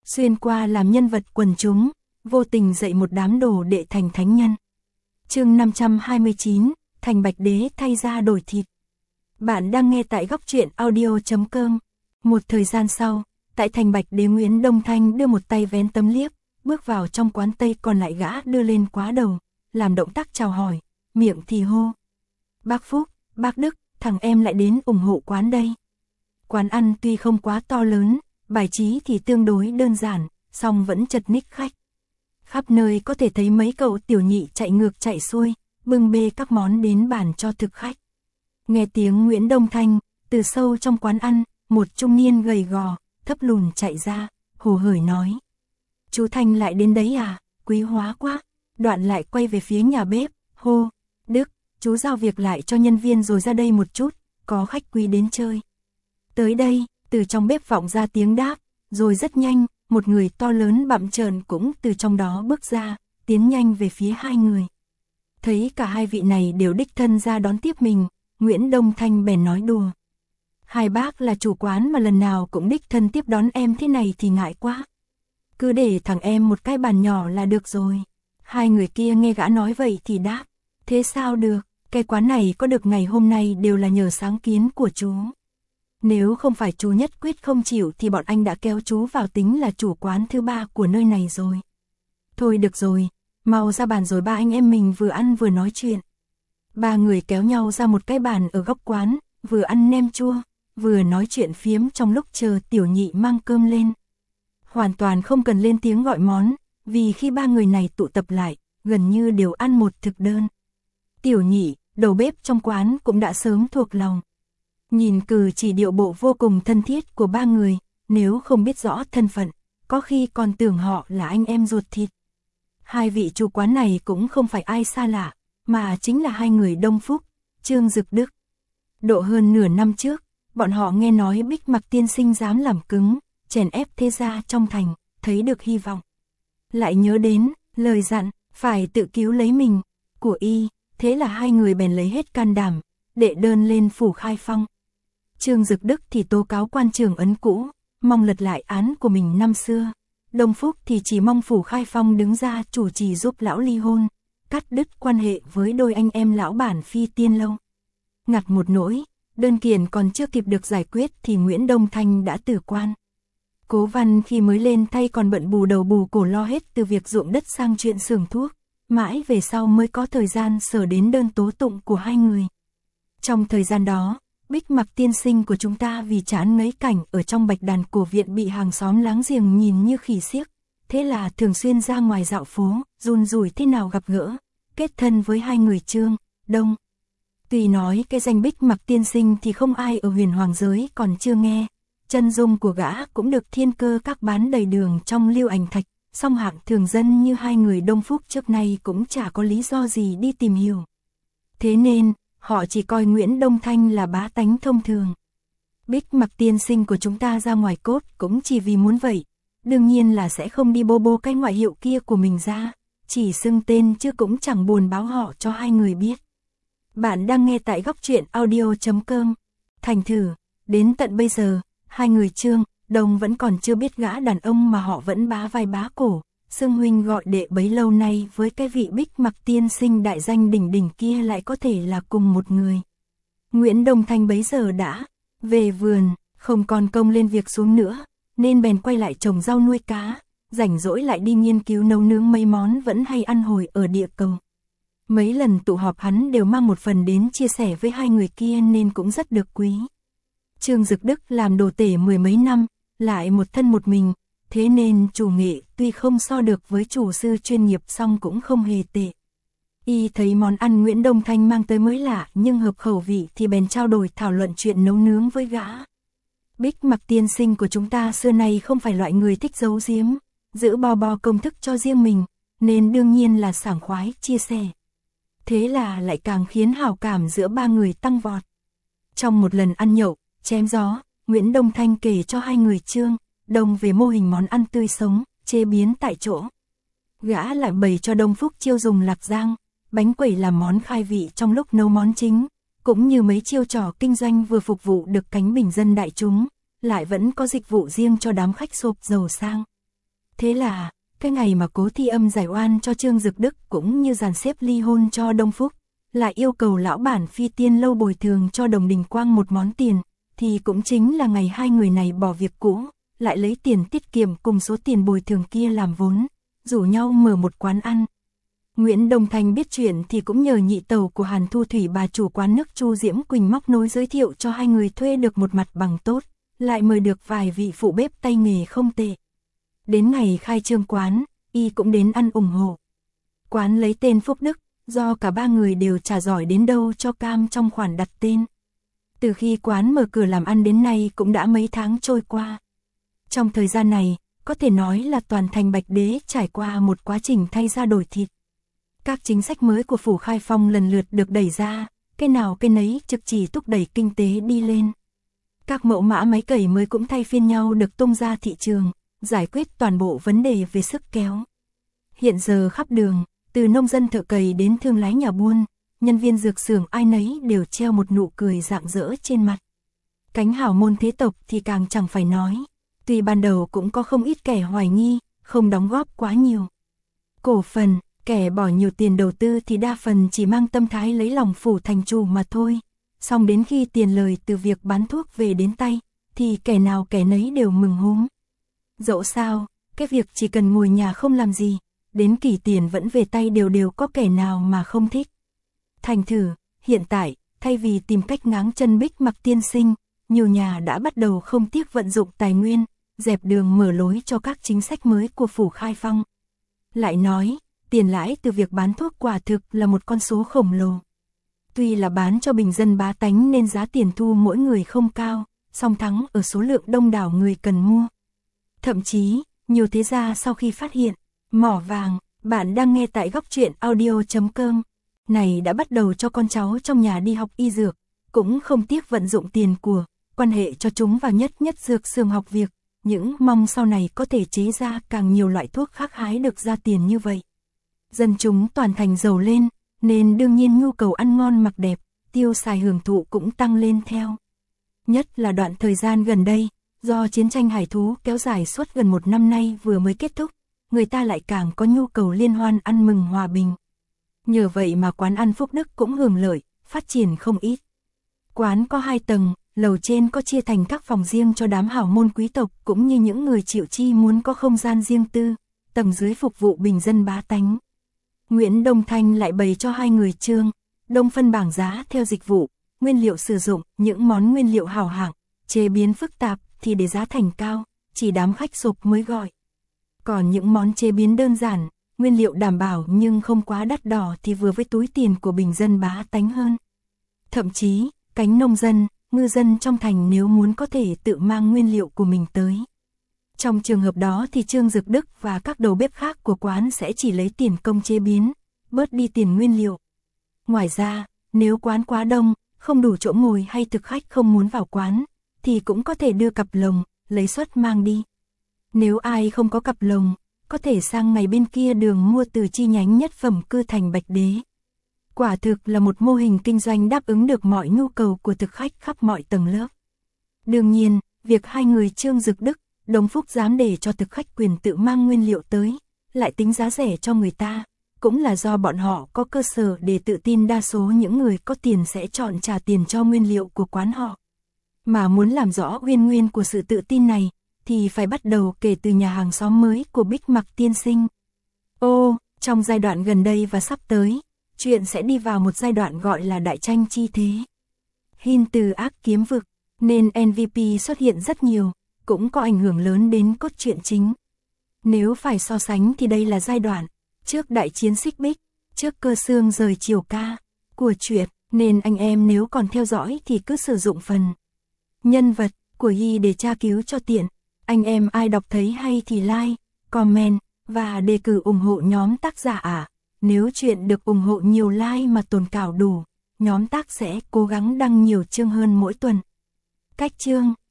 xuyên qua làm nhân vật quần chúng, vô tình dạy một đám đồ đệ thành thánh nhân. Chương 529, Thành Bạch Đế thay da đổi thịt. Bạn đang nghe tại góc truyện audio.com. Một thời gian sau, tại Thành Bạch Đế, Nguyễn Đông Thanh đưa một tay vén tấm liếp, bước vào trong quán tây, còn lại gã đưa lên quá đầu, làm động tác chào hỏi, miệng thì hô: "Bác Phúc, bác Đức, thằng em lại đến ủng hộ quán đây." Quán ăn tuy không quá to lớn, bài trí thì tương đối đơn giản, song vẫn chật ních khách. Khắp nơi có thể thấy mấy cậu tiểu nhị chạy ngược chạy xuôi, bưng bê các món đến bàn cho thực khách. Nghe tiếng Nguyễn Đông Thanh, từ sâu trong quán ăn, một trung niên gầy gò, thấp lùn chạy ra, hồ hởi nói: "Chú Thanh lại đến đấy à, quý hóa quá." Đoạn lại quay về phía nhà bếp, hô: "Đức, chú giao việc lại cho nhân viên rồi ra đây một chút, có khách quý đến chơi." Tới đây, từ trong bếp vọng ra tiếng đáp, rồi rất nhanh, một người to lớn bặm trợn cũng từ trong đó bước ra, tiến nhanh về phía hai người. Thấy cả hai vị này đều đích thân ra đón tiếp mình, Nguyễn Đông Thanh bèn nói đùa: "Hai bác là chủ quán mà lần nào cũng đích thân tiếp đón em thế này thì ngại quá. Cứ để thằng em một cái bàn nhỏ là được rồi." Hai người kia nghe gã nói vậy thì đáp: "Thế sao được, cái quán này có được ngày hôm nay đều là nhờ sáng kiến của chú. Nếu không phải chú nhất quyết không chịu thì bọn anh đã kéo chú vào tính là chủ quán thứ ba của nơi này rồi. Thôi được rồi, mau ra bàn rồi ba anh em mình vừa ăn vừa nói chuyện." Ba người kéo nhau ra một cái bàn ở góc quán, vừa ăn nem chua, vừa nói chuyện phiếm trong lúc chờ tiểu nhị mang cơm lên. Hoàn toàn không cần lên tiếng gọi món, vì khi ba người này tụ tập lại, gần như đều ăn một thực đơn. Tiểu nhị, đầu bếp trong quán cũng đã sớm thuộc lòng. Nhìn cử chỉ điệu bộ vô cùng thân thiết của ba người, nếu không biết rõ thân phận, có khi còn tưởng họ là anh em ruột thịt. Hai vị chủ quán này cũng không phải ai xa lạ, mà chính là hai người Đông Phúc, Trương Dực Đức. Độ hơn nửa năm trước, bọn họ nghe nói Bích Mặc tiên sinh dám làm cứng, chèn ép thế gia trong thành, thấy được hy vọng. Lại nhớ đến lời dặn phải tự cứu lấy mình của y, thế là hai người bèn lấy hết can đảm, đệ đơn lên phủ Khai Phong. Trương Dực Đức thì tố cáo quan trường ấn cũ, mong lật lại án của mình năm xưa. Đông Phúc thì chỉ mong phủ Khai Phong đứng ra chủ trì giúp lão ly hôn, cắt đứt quan hệ với đôi anh em lão bản Phi Tiên Lâu. Ngặt một nỗi, đơn kiện còn chưa kịp được giải quyết thì Nguyễn Đông Thanh đã từ quan. Cố Văn khi mới lên thay còn bận bù đầu bù cổ lo hết từ việc ruộng đất sang chuyện xưởng thuốc, mãi về sau mới có thời gian sở đến đơn tố tụng của hai người. Trong thời gian đó, Bích Mặc tiên sinh của chúng ta vì chán ngấy cảnh ở trong Bạch Đàn Cổ Viện bị hàng xóm láng giềng nhìn như khỉ xiếc, thế là thường xuyên ra ngoài dạo phố, run rủi thế nào gặp gỡ, kết thân với hai người Trương, Đông. Tuy nói cái danh Bích Mặc tiên sinh thì không ai ở huyền hoàng giới còn chưa nghe, chân dung của gã cũng được thiên cơ các bán đầy đường trong Lưu Ảnh Thạch, song hạng thường dân như hai người Đông Phúc trước nay cũng chả có lý do gì đi tìm hiểu. Thế nên, họ chỉ coi Nguyễn Đông Thanh là bá tánh thông thường. Bích Mặc tiên sinh của chúng ta ra ngoài cốt cũng chỉ vì muốn vậy, đương nhiên là sẽ không đi bô bô cái ngoại hiệu kia của mình ra, chỉ xưng tên chứ cũng chẳng buồn báo họ cho hai người biết. Bạn đang nghe tại góc truyện audio.com. Thành thử, đến tận bây giờ, hai người Trương, Đông vẫn còn chưa biết gã đàn ông mà họ vẫn bá vai bá cổ, xưng huynh gọi đệ bấy lâu nay với cái vị Bích Mặc tiên sinh đại danh đỉnh đỉnh kia lại có thể là cùng một người. Nguyễn Đông Thanh bấy giờ đã về vườn, không còn công lên việc xuống nữa, nên bèn quay lại trồng rau nuôi cá, rảnh rỗi lại đi nghiên cứu nấu nướng mấy món vẫn hay ăn hồi ở địa cầu. Mấy lần tụ họp hắn đều mang một phần đến chia sẻ với hai người kia nên cũng rất được quý. Trương Dực Đức làm đồ tể mười mấy năm, lại một thân một mình, thế nên chủ nghệ tuy không so được với chủ sư chuyên nghiệp song cũng không hề tệ. Y thấy món ăn Nguyễn Đông Thanh mang tới mới lạ nhưng hợp khẩu vị thì bèn trao đổi thảo luận chuyện nấu nướng với gã. Bích Mặc tiên sinh của chúng ta xưa nay không phải loại người thích giấu giếm, giữ bo bo công thức cho riêng mình, nên đương nhiên là sảng khoái chia sẻ. Thế là lại càng khiến hảo cảm giữa ba người tăng vọt. Trong một lần ăn nhậu, chém gió, Nguyễn Đông Thanh kể cho hai người Trương, Đông về mô hình món ăn tươi sống, chế biến tại chỗ. Gã lại bày cho Đông Phúc chiêu dùng lạc rang, bánh quẩy làm món khai vị trong lúc nấu món chính, cũng như mấy chiêu trò kinh doanh vừa phục vụ được cánh bình dân đại chúng, lại vẫn có dịch vụ riêng cho đám khách sộp giàu sang. Thế là, cái ngày mà Cố Thi Âm giải oan cho Trương Dực Đức cũng như dàn xếp ly hôn cho Đông Phúc, lại yêu cầu lão bản Phi Tiên Lâu bồi thường cho Đồng Đình Quang một món tiền, thì cũng chính là ngày hai người này bỏ việc cũ, lại lấy tiền tiết kiệm cùng số tiền bồi thường kia làm vốn, rủ nhau mở một quán ăn. Nguyễn Đông Thanh biết chuyện thì cũng nhờ nhị tẩu của Hàn Thu Thủy bà chủ quán nước Chu Diễm Quỳnh móc nối giới thiệu cho hai người thuê được một mặt bằng tốt, lại mời được vài vị phụ bếp tay nghề không tệ. Đến ngày khai trương quán, y cũng đến ăn ủng hộ. Quán lấy tên Phúc Đức, do cả ba người đều chả giỏi đến đâu cho cam trong khoản đặt tên. Từ khi quán mở cửa làm ăn đến nay cũng đã mấy tháng trôi qua. Trong thời gian này, có thể nói là toàn thành Bạch Đế trải qua một quá trình thay da đổi thịt. Các chính sách mới của Phủ Khai Phong lần lượt được đẩy ra, cái nào cái nấy trực chỉ thúc đẩy kinh tế đi lên. Các mẫu mã máy cày mới cũng thay phiên nhau được tung ra thị trường, giải quyết toàn bộ vấn đề về sức kéo. Hiện giờ khắp đường, từ nông dân thợ cày đến thương lái nhà buôn, nhân viên dược xưởng ai nấy đều treo một nụ cười rạng rỡ trên mặt. Cánh hào môn thế tộc thì càng chẳng phải nói. Tuy ban đầu cũng có không ít kẻ hoài nghi, không đóng góp quá nhiều cổ phần, kẻ bỏ nhiều tiền đầu tư thì đa phần chỉ mang tâm thái lấy lòng phủ thành chủ mà thôi. Xong đến khi tiền lời từ việc bán thuốc về đến tay, thì kẻ nào kẻ nấy đều mừng húm. Dẫu sao, cái việc chỉ cần ngồi nhà không làm gì, đến kỳ tiền vẫn về tay đều có kẻ nào mà không thích. Thành thử, hiện tại, thay vì tìm cách ngáng chân Bích Mặc tiên sinh, nhiều nhà đã bắt đầu không tiếc vận dụng tài nguyên, dẹp đường mở lối cho các chính sách mới của Phủ Khai Phong. Lại nói, tiền lãi từ việc bán thuốc quả thực là một con số khổng lồ. Tuy là bán cho bình dân bá tánh nên giá tiền thu mỗi người không cao, song thắng ở số lượng đông đảo người cần mua. Thậm chí, nhiều thế gia sau khi phát hiện, mỏ vàng, bạn đang nghe tại góc truyện audio.com, này đã bắt đầu cho con cháu trong nhà đi học y dược, cũng không tiếc vận dụng tiền của, quan hệ cho chúng vào nhất dược xưởng học việc, những mong sau này có thể chế ra càng nhiều loại thuốc khác hái được ra tiền như vậy. Dân chúng toàn thành giàu lên, nên đương nhiên nhu cầu ăn ngon mặc đẹp, tiêu xài hưởng thụ cũng tăng lên theo. Nhất là đoạn thời gian gần đây, do chiến tranh hải thú kéo dài suốt gần một năm nay vừa mới kết thúc, người ta lại càng có nhu cầu liên hoan ăn mừng hòa bình. Nhờ vậy mà quán ăn Phúc Đức cũng hưởng lợi, phát triển không ít. Quán có 2 tầng, lầu trên có chia thành các phòng riêng cho đám hảo môn quý tộc cũng như những người chịu chi muốn có không gian riêng tư, tầng dưới phục vụ bình dân bá tánh. Nguyễn Đông Thanh lại bày cho hai người Trương Đông phân bảng giá theo dịch vụ, nguyên liệu sử dụng, những món nguyên liệu hảo hạng, chế biến phức tạp thì để giá thành cao, chỉ đám khách sộp mới gọi. Còn những món chế biến đơn giản, nguyên liệu đảm bảo nhưng không quá đắt đỏ thì vừa với túi tiền của bình dân bá tánh hơn. Thậm chí, cánh nông dân, ngư dân trong thành nếu muốn có thể tự mang nguyên liệu của mình tới. Trong trường hợp đó thì Trương Dực Đức và các đầu bếp khác của quán sẽ chỉ lấy tiền công chế biến, bớt đi tiền nguyên liệu. Ngoài ra, nếu quán quá đông, không đủ chỗ ngồi hay thực khách không muốn vào quán, thì cũng có thể đưa cặp lồng, lấy suất mang đi. Nếu ai không có cặp lồng, có thể sang ngày bên kia đường mua từ chi nhánh nhất phẩm cư thành Bạch Đế. Quả thực là một mô hình kinh doanh đáp ứng được mọi nhu cầu của thực khách khắp mọi tầng lớp. Đương nhiên, việc hai người Trương Dực Đức, Đông Phúc dám để cho thực khách quyền tự mang nguyên liệu tới, lại tính giá rẻ cho người ta, cũng là do bọn họ có cơ sở để tự tin đa số những người có tiền sẽ chọn trả tiền cho nguyên liệu của quán họ. Mà muốn làm rõ nguyên của sự tự tin này, thì phải bắt đầu kể từ nhà hàng xóm mới của Bích Mặc tiên sinh. Trong giai đoạn gần đây và sắp tới, chuyện sẽ đi vào một giai đoạn gọi là đại tranh chi thế. Hin từ ác kiếm vực, nên MVP xuất hiện rất nhiều, cũng có ảnh hưởng lớn đến cốt truyện chính. Nếu phải so sánh thì đây là giai đoạn trước đại chiến Xích Bích, trước Cơ Xương rời Triều Ca của truyện, nên anh em nếu còn theo dõi thì cứ sử dụng phần nhân vật của Yi để tra cứu cho tiện. Anh em ai đọc thấy hay thì like, comment và đề cử ủng hộ nhóm tác giả ạ. Nếu chuyện được ủng hộ nhiều like mà tồn cảo đủ, nhóm tác sẽ cố gắng đăng nhiều chương hơn mỗi tuần. Cách chương